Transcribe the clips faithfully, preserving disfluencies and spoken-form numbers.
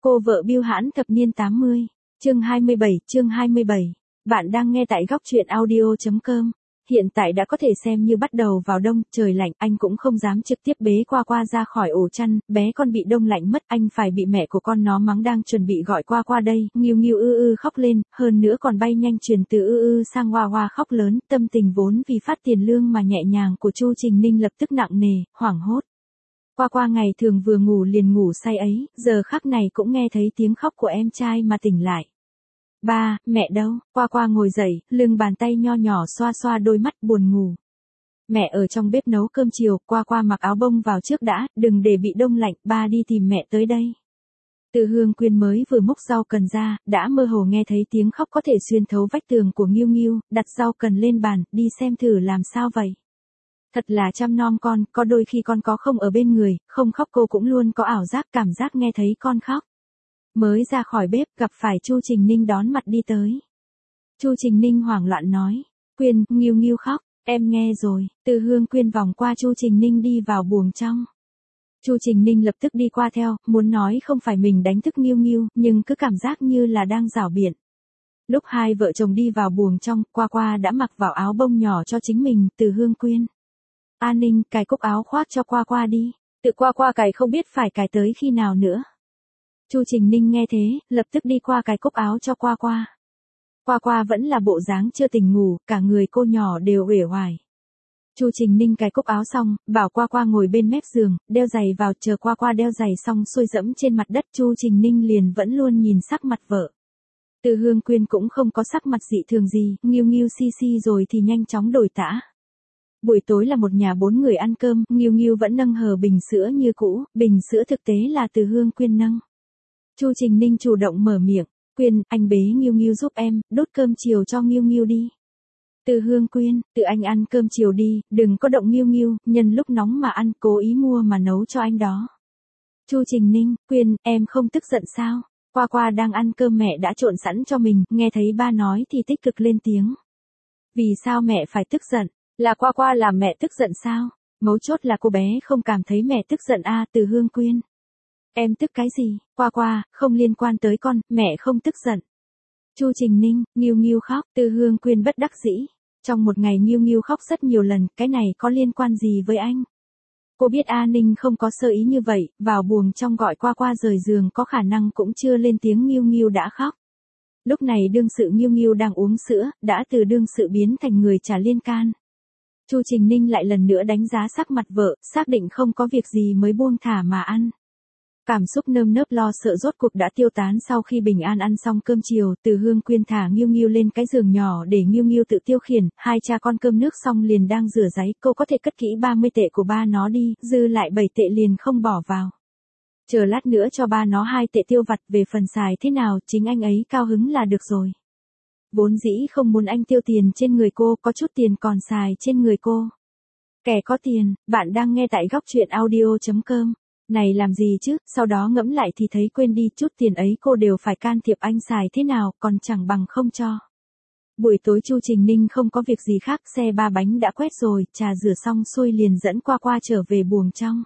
Cô vợ Bưu Hãn thập niên tám mươi, chương hai mươi bảy, chương hai mươi bảy. Bạn đang nghe tại góc truyện audio chấm com. Hiện tại đã có thể xem như bắt đầu vào đông, trời lạnh, anh cũng không dám trực tiếp bế Qua Qua ra khỏi ổ chăn, bé con bị đông lạnh mất, anh phải bị mẹ của con nó mắng đang chuẩn bị gọi Qua Qua đây, Nghiêu Nghiêu ư ư khóc lên, hơn nữa còn bay nhanh truyền từ ư ư sang Hoa Hoa khóc lớn, tâm tình vốn vì phát tiền lương mà nhẹ nhàng của Chu Trình Ninh lập tức nặng nề, hoảng hốt. Qua Qua ngày thường vừa ngủ liền ngủ say ấy, giờ khắc này cũng nghe thấy tiếng khóc của em trai mà tỉnh lại. Ba, mẹ đâu? Qua Qua ngồi dậy, lưng bàn tay nho nhỏ xoa xoa đôi mắt buồn ngủ. Mẹ ở trong bếp nấu cơm chiều, Qua Qua mặc áo bông vào trước đã, đừng để bị đông lạnh, ba đi tìm mẹ tới đây. Từ Hương Quyên mới vừa múc rau cần ra, đã mơ hồ nghe thấy tiếng khóc có thể xuyên thấu vách tường của Nghiêu Nghiêu, đặt rau cần lên bàn, đi xem thử làm sao vậy. Thật là chăm nom con, có đôi khi con có không ở bên người, không khóc cô cũng luôn có ảo giác cảm giác nghe thấy con khóc. Mới ra khỏi bếp gặp phải Chu Trình Ninh đón mặt đi tới. Chu Trình Ninh hoảng loạn nói, Quyên, Nghiêu Nghiêu khóc, em nghe rồi. Từ Hương Quyên vòng qua Chu Trình Ninh đi vào buồng trong. Chu Trình Ninh lập tức đi qua theo, muốn nói không phải mình đánh thức Nghiêu Nghiêu, nhưng cứ cảm giác như là đang giảo biện. Lúc hai vợ chồng đi vào buồng trong, Qua Qua đã mặc vào áo bông nhỏ cho chính mình. Từ Hương Quyên, A Ninh, cài cúc áo khoác cho Qua Qua đi. Tự Qua Qua cài không biết phải cài tới khi nào nữa. Chu Trình Ninh nghe thế, lập tức đi qua cài cúc áo cho Qua Qua. Qua Qua vẫn là bộ dáng chưa tỉnh ngủ, cả người cô nhỏ đều uể oải. Chu Trình Ninh cài cúc áo xong, bảo Qua Qua ngồi bên mép giường, đeo giày vào, chờ Qua Qua đeo giày xong xuôi dẫm trên mặt đất, Chu Trình Ninh liền vẫn luôn nhìn sắc mặt vợ. Từ Hương Quyên cũng không có sắc mặt dị thường gì, Nghiêu Nghiêu si si rồi thì nhanh chóng đổi tã. Buổi tối là một nhà bốn người ăn cơm, Nghiêu Nghiêu vẫn nâng hờ bình sữa như cũ, bình sữa thực tế là Từ Hương Quyên nâng. Chu Trình Ninh chủ động mở miệng, Quyên, anh bế Nghiêu Nghiêu giúp em, đốt cơm chiều cho Nghiêu Nghiêu đi. Từ Hương Quyên, tự anh ăn cơm chiều đi, đừng có động Nghiêu Nghiêu, nhân lúc nóng mà ăn, cố ý mua mà nấu cho anh đó. Chu Trình Ninh, Quyên, em không tức giận sao? Qua Qua đang ăn cơm mẹ đã trộn sẵn cho mình, nghe thấy ba nói thì tích cực lên tiếng. Vì sao mẹ phải tức giận? Là Qua Qua làm mẹ tức giận sao? Mấu chốt là cô bé không cảm thấy mẹ tức giận a à, Từ Hương Quyên. Em tức cái gì? Qua Qua, không liên quan tới con, mẹ không tức giận. Chu Trình Ninh, Nghiêu Nghiêu khóc, Từ Hương Quyên bất đắc dĩ. Trong một ngày Nghiêu Nghiêu khóc rất nhiều lần, cái này có liên quan gì với anh? Cô biết A Ninh không có sơ ý như vậy, vào buồng trong gọi Qua Qua rời giường có khả năng cũng chưa lên tiếng Nghiêu Nghiêu đã khóc. Lúc này đương sự Nghiêu Nghiêu đang uống sữa, đã từ đương sự biến thành người trả liên can. Chu Trình Ninh lại lần nữa đánh giá sắc mặt vợ, xác định không có việc gì mới buông thả mà ăn. Cảm xúc nơm nớp lo sợ rốt cuộc đã tiêu tán sau khi bình an ăn xong cơm chiều. Từ Hương Quyên thả Nghiêu Nghiêu lên cái giường nhỏ để Nghiêu Nghiêu tự tiêu khiển, hai cha con cơm nước xong liền đang rửa ráy, cô có thể cất kỹ ba mươi tệ của ba nó đi, dư lại bảy tệ liền không bỏ vào. Chờ lát nữa cho ba nó hai tệ tiêu vặt, về phần xài thế nào, chính anh ấy cao hứng là được rồi. Vốn dĩ không muốn anh tiêu tiền trên người cô, có chút tiền còn xài trên người cô. Kẻ có tiền, bạn đang nghe tại góc truyện audio chấm com. Này làm gì chứ, sau đó ngẫm lại thì thấy quên đi, chút tiền ấy cô đều phải can thiệp anh xài thế nào, còn chẳng bằng không cho. Buổi tối Chu Trình Ninh không có việc gì khác, xe ba bánh đã quét rồi, trà rửa xong xuôi liền dẫn Qua Qua trở về buồng trong.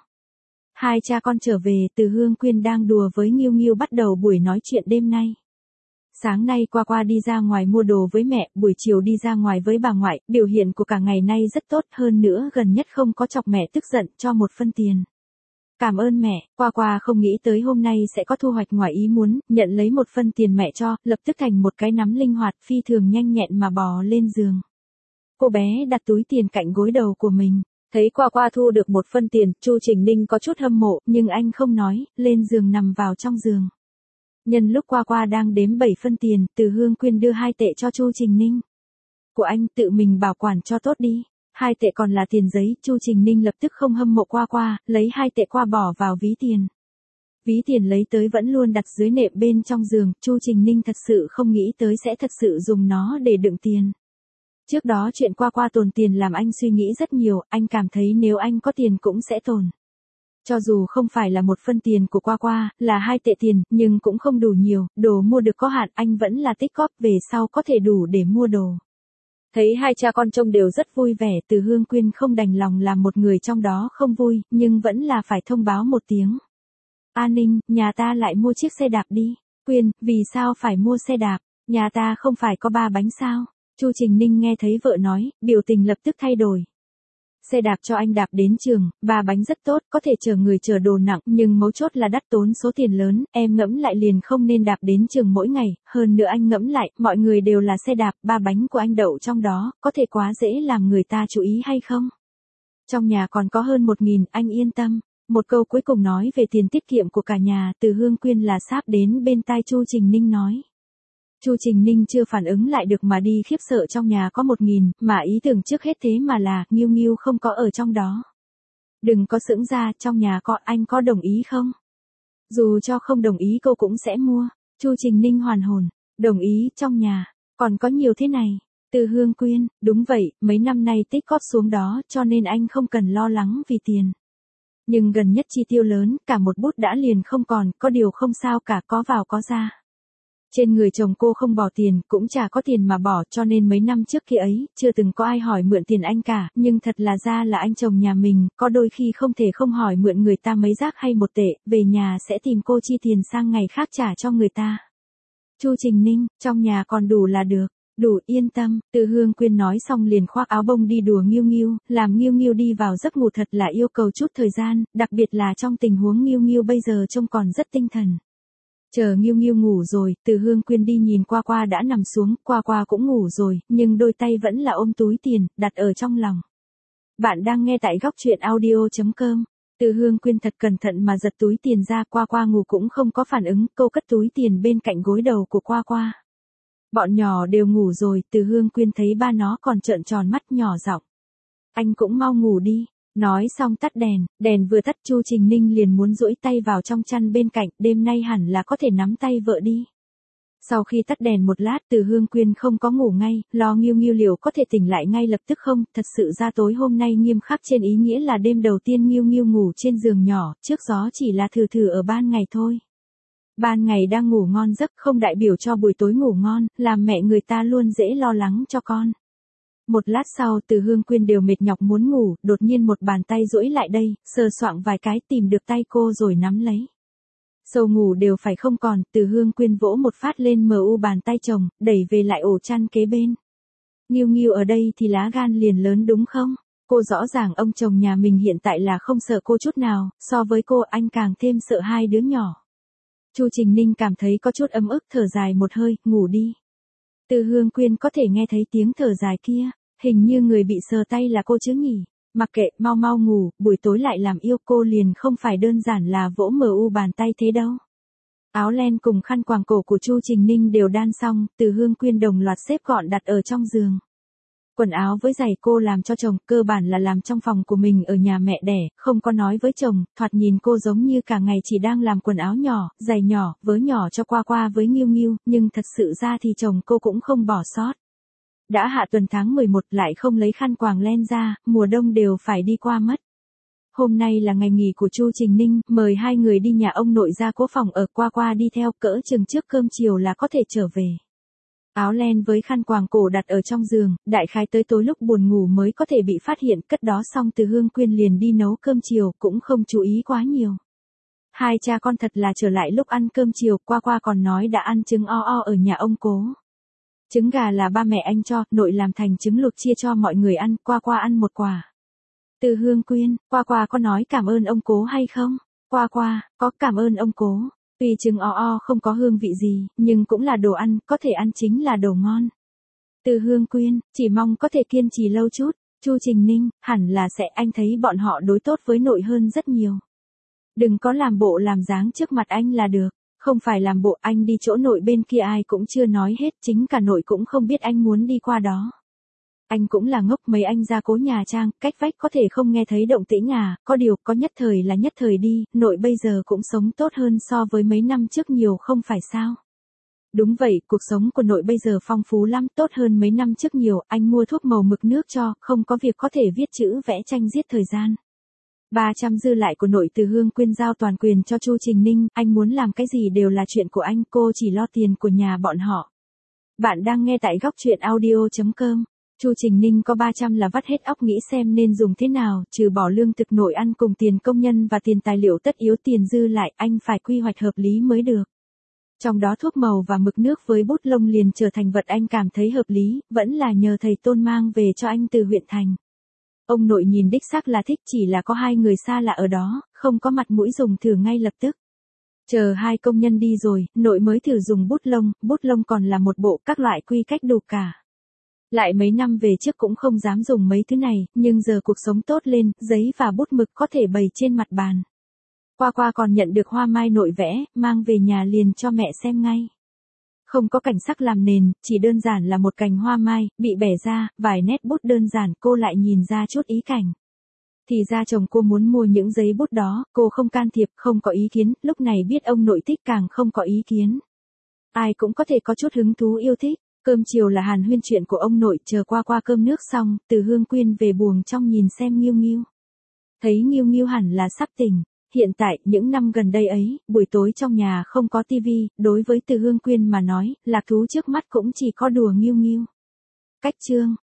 Hai cha con trở về, Từ Hương Quyên đang đùa với Nghiêu Nghiêu bắt đầu buổi nói chuyện đêm nay. Sáng nay Qua Qua đi ra ngoài mua đồ với mẹ, buổi chiều đi ra ngoài với bà ngoại, biểu hiện của cả ngày nay rất tốt, hơn nữa gần nhất không có chọc mẹ tức giận, cho một phân tiền. Cảm ơn mẹ. Qua Qua không nghĩ tới hôm nay sẽ có thu hoạch ngoài ý muốn, nhận lấy một phân tiền mẹ cho, lập tức thành một cái nắm linh hoạt, phi thường nhanh nhẹn mà bò lên giường. Cô bé đặt túi tiền cạnh gối đầu của mình. Thấy Qua Qua thu được một phân tiền, Chu Trình Ninh có chút hâm mộ, nhưng anh không nói, lên giường nằm vào trong giường. Nhân lúc Qua Qua đang đếm bảy phân tiền, Từ Hương Quyên đưa hai tệ cho Chu Trình Ninh. Của anh tự mình bảo quản cho tốt đi. Hai tệ còn là tiền giấy, Chu Trình Ninh lập tức không hâm mộ Qua Qua, lấy hai tệ qua bỏ vào ví tiền. Ví tiền lấy tới vẫn luôn đặt dưới nệm bên trong giường, Chu Trình Ninh thật sự không nghĩ tới sẽ thật sự dùng nó để đựng tiền. Trước đó chuyện Qua Qua tồn tiền làm anh suy nghĩ rất nhiều, anh cảm thấy nếu anh có tiền cũng sẽ tồn. Cho dù không phải là một phân tiền của Qua Qua, là hai tệ tiền, nhưng cũng không đủ nhiều, đồ mua được có hạn, anh vẫn là tích góp về sau có thể đủ để mua đồ. Thấy hai cha con trông đều rất vui vẻ, Từ Hương Quyên không đành lòng làm một người trong đó không vui, nhưng vẫn là phải thông báo một tiếng. A Ninh, nhà ta lại mua chiếc xe đạp đi. Quyên, vì sao phải mua xe đạp? Nhà ta không phải có ba bánh sao? Chu Trình Ninh nghe thấy vợ nói, biểu tình lập tức thay đổi. Xe đạp cho anh đạp đến trường, ba bánh rất tốt, có thể chở người chở đồ nặng, nhưng mấu chốt là đắt tốn số tiền lớn, em ngẫm lại liền không nên đạp đến trường mỗi ngày, hơn nữa anh ngẫm lại, mọi người đều là xe đạp, ba bánh của anh đậu trong đó, có thể quá dễ làm người ta chú ý hay không? Trong nhà còn có hơn một nghìn, anh yên tâm. Một câu cuối cùng nói về tiền tiết kiệm của cả nhà, Từ Hương Quyên là sáp đến bên tai Chu Trình Ninh nói. Chu Trình Ninh chưa phản ứng lại được mà đi khiếp sợ trong nhà có một nghìn, mà ý tưởng trước hết thế mà là, Nghiêu Nghiêu không có ở trong đó. Đừng có sững ra, trong nhà có, anh có đồng ý không? Dù cho không đồng ý cô cũng sẽ mua. Chu Trình Ninh hoàn hồn, đồng ý, trong nhà, còn có nhiều thế này. Từ Hương Quyên, đúng vậy, mấy năm nay tích cóp xuống đó, cho nên anh không cần lo lắng vì tiền. Nhưng gần nhất chi tiêu lớn, cả một bút đã liền không còn, có điều không sao cả, có vào có ra. Trên người chồng cô không bỏ tiền, cũng chả có tiền mà bỏ, cho nên mấy năm trước kia ấy, chưa từng có ai hỏi mượn tiền anh cả, nhưng thật là ra là anh chồng nhà mình, có đôi khi không thể không hỏi mượn người ta mấy rác hay một tệ, về nhà sẽ tìm cô chi tiền sang ngày khác trả cho người ta. Chu Trình Ninh, trong nhà còn đủ là được. Đủ, yên tâm. Từ Hương Quyên nói xong liền khoác áo bông đi đùa Nghiêu Nghiêu, làm Nghiêu Nghiêu đi vào giấc ngủ thật là yêu cầu chút thời gian, đặc biệt là trong tình huống Nghiêu Nghiêu bây giờ trông còn rất tinh thần. Chờ Nghiêu Nghiêu ngủ rồi, Từ Hương Quyên đi nhìn Qua Qua đã nằm xuống, Qua Qua cũng ngủ rồi, nhưng đôi tay vẫn là ôm túi tiền, đặt ở trong lòng. Bạn đang nghe tại góc truyện audio chấm com. Từ Hương Quyên thật cẩn thận mà giật túi tiền ra, Qua Qua ngủ cũng không có phản ứng, cô cất túi tiền bên cạnh gối đầu của Qua Qua. Bọn nhỏ đều ngủ rồi, Từ Hương Quyên thấy ba nó còn trợn tròn mắt nhỏ giọng. Anh cũng mau ngủ đi. Nói xong tắt đèn, đèn vừa tắt Chu Trình Ninh liền muốn duỗi tay vào trong chăn bên cạnh, đêm nay hẳn là có thể nắm tay vợ đi. Sau khi tắt đèn một lát, Từ Hương Quyên không có ngủ ngay, lo Nghiêu Nghiêu liệu có thể tỉnh lại ngay lập tức không, thật sự ra tối hôm nay nghiêm khắc trên ý nghĩa là đêm đầu tiên Nghiêu Nghiêu ngủ trên giường nhỏ, trước gió chỉ là thử thử ở ban ngày thôi. Ban ngày đang ngủ ngon giấc không đại biểu cho buổi tối ngủ ngon, làm mẹ người ta luôn dễ lo lắng cho con. Một lát sau, Từ Hương Quyên đều mệt nhọc muốn ngủ, đột nhiên một bàn tay duỗi lại đây, sờ soạng vài cái tìm được tay cô rồi nắm lấy. Sầu ngủ đều phải không còn, Từ Hương Quyên vỗ một phát lên mờ u bàn tay chồng, đẩy về lại ổ chăn kế bên. Nghiêu Nghiêu ở đây thì lá gan liền lớn đúng không? Cô rõ ràng ông chồng nhà mình hiện tại là không sợ cô chút nào, so với cô anh càng thêm sợ hai đứa nhỏ. Chu Trình Ninh cảm thấy có chút ấm ức thở dài một hơi, ngủ đi. Từ Hương Quyên có thể nghe thấy tiếng thở dài kia, hình như người bị sờ tay là cô chứ nhỉ. Mặc kệ, mau mau ngủ, buổi tối lại làm yêu cô liền không phải đơn giản là vỗ mờ u bàn tay thế đâu. Áo len cùng khăn quàng cổ của Chu Trình Ninh đều đan xong, Từ Hương Quyên đồng loạt xếp gọn đặt ở trong giường. Quần áo với giày cô làm cho chồng, cơ bản là làm trong phòng của mình ở nhà mẹ đẻ, không có nói với chồng, thoạt nhìn cô giống như cả ngày chỉ đang làm quần áo nhỏ, giày nhỏ, vớ nhỏ cho Qua Qua với Nghiêu Nghiêu, nhưng thật sự ra thì chồng cô cũng không bỏ sót. Đã hạ tuần tháng mười một lại không lấy khăn quàng len ra, mùa đông đều phải đi qua mất. Hôm nay là ngày nghỉ của Chu Trình Ninh, mời hai người đi nhà ông nội ra cố phòng ở, Qua Qua đi theo, cỡ chừng trước cơm chiều là có thể trở về. Áo len với khăn quàng cổ đặt ở trong giường, đại khái tới tối lúc buồn ngủ mới có thể bị phát hiện, cất đó xong Từ Hương Quyên liền đi nấu cơm chiều, cũng không chú ý quá nhiều. Hai cha con thật là trở lại lúc ăn cơm chiều, Qua Qua còn nói đã ăn trứng o o ở nhà ông cố. Trứng gà là ba mẹ anh cho, nội làm thành trứng luộc chia cho mọi người ăn, Qua Qua ăn một quả. Từ Hương Quyên, Qua Qua có nói cảm ơn ông cố hay không? Qua Qua, có cảm ơn ông cố. Tuy trứng o o không có hương vị gì, nhưng cũng là đồ ăn, có thể ăn chính là đồ ngon. Từ Hương Quyên, chỉ mong có thể kiên trì lâu chút. Chu Trình Ninh, hẳn là sẽ, anh thấy bọn họ đối tốt với nội hơn rất nhiều. Đừng có làm bộ làm dáng trước mặt anh là được. Không phải làm bộ, anh đi chỗ nội bên kia ai cũng chưa nói hết, chính cả nội cũng không biết anh muốn đi qua đó. Anh cũng là ngốc, mấy anh ra cố nhà trang, cách vách có thể không nghe thấy động tĩnh à, có điều, có nhất thời là nhất thời đi, nội bây giờ cũng sống tốt hơn so với mấy năm trước nhiều không phải sao. Đúng vậy, cuộc sống của nội bây giờ phong phú lắm, tốt hơn mấy năm trước nhiều, anh mua thuốc màu mực nước cho, không có việc có thể viết chữ vẽ tranh giết thời gian. ba trăm dư lại của nội Từ Hương Quyên giao toàn quyền cho Chu Trình Ninh, anh muốn làm cái gì đều là chuyện của anh, cô chỉ lo tiền của nhà bọn họ. Bạn đang nghe tại góc truyện audio chấm com. Chu Trình Ninh có ba trăm là vắt hết óc nghĩ xem nên dùng thế nào, trừ bỏ lương thực nội ăn cùng tiền công nhân và tiền tài liệu tất yếu, tiền dư lại anh phải quy hoạch hợp lý mới được. Trong đó thuốc màu và mực nước với bút lông liền trở thành vật anh cảm thấy hợp lý, vẫn là nhờ thầy Tôn mang về cho anh từ huyện thành. Ông nội nhìn đích xác là thích, chỉ là có hai người xa lạ ở đó, không có mặt mũi dùng thử ngay lập tức. Chờ hai công nhân đi rồi, nội mới thử dùng bút lông, bút lông còn là một bộ các loại quy cách đủ cả. Lại mấy năm về trước cũng không dám dùng mấy thứ này, nhưng giờ cuộc sống tốt lên, giấy và bút mực có thể bày trên mặt bàn. Qua qua còn nhận được hoa mai nội vẽ, mang về nhà liền cho mẹ xem ngay. Không có cảnh sắc làm nền, chỉ đơn giản là một cành hoa mai, bị bẻ ra, vài nét bút đơn giản, cô lại nhìn ra chút ý cảnh. Thì ra chồng cô muốn mua những giấy bút đó, cô không can thiệp, không có ý kiến, lúc này biết ông nội thích càng không có ý kiến. Ai cũng có thể có chút hứng thú yêu thích. Cơm chiều là hàn huyên chuyện của ông nội, chờ qua qua cơm nước xong, Từ Hương Quyên về buồng trong nhìn xem Nghiêu Nghiêu. Thấy Nghiêu Nghiêu hẳn là sắp tỉnh. Hiện tại, những năm gần đây ấy, buổi tối trong nhà không có tivi, đối với Từ Hương Quyên mà nói, lạc thú trước mắt cũng chỉ có đùa Nghiêu Nghiêu. Cách chương